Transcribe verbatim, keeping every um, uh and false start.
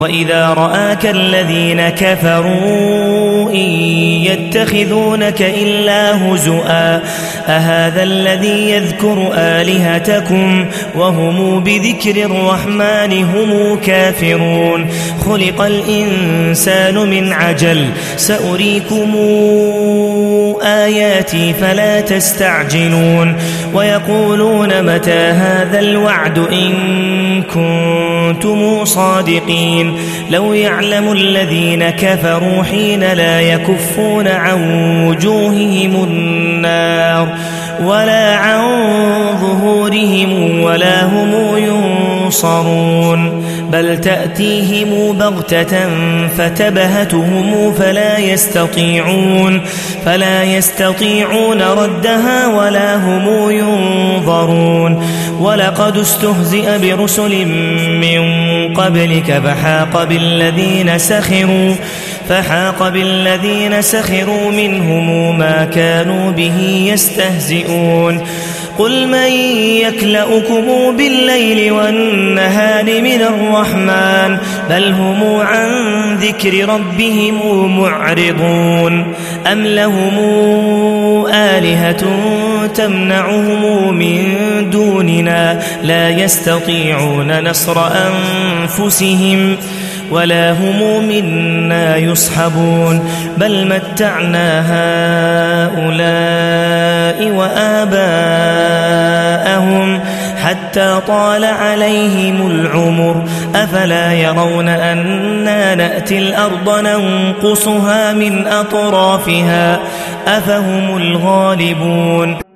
وإذا رآك الذين كفروا إن يتخذونك إلا هزؤا أهذا الذي يذكر آلهتكم وهم بذكر الرحمن هم كافرون خلق الإنسان من عجل سأريكم آياتي فلا تستعجلون ويقولون متى هذا الوعد إن كنتم صادقين لو يعلم الذين كفروا حين لا يكفون عن وجوههم النار ولا عن ظهورهم ولا هم ينصرون بل تأتيهم بغتة فتبهتهم فلا يستطيعون فلا يستطيعون ردها ولا هم ينظرون ولقد استهزئ برسل من قبلك فحاق بالذين سخروا فحاق بالذين سخروا منهم ما كانوا به يستهزئون قل من يكلؤكم بالليل والنهار من الرحمن بل هم عن ذكر ربهم معرضون أم لهم آلهة تمنعهم من دوننا لا يستطيعون نصر أنفسهم ولا هم منا يصحبون بل متعنا هؤلاء وآباءهم حتى طال عليهم العمر أفلا يرون أنا نأتي الأرض ننقصها من أطرافها أفهم الغالبون.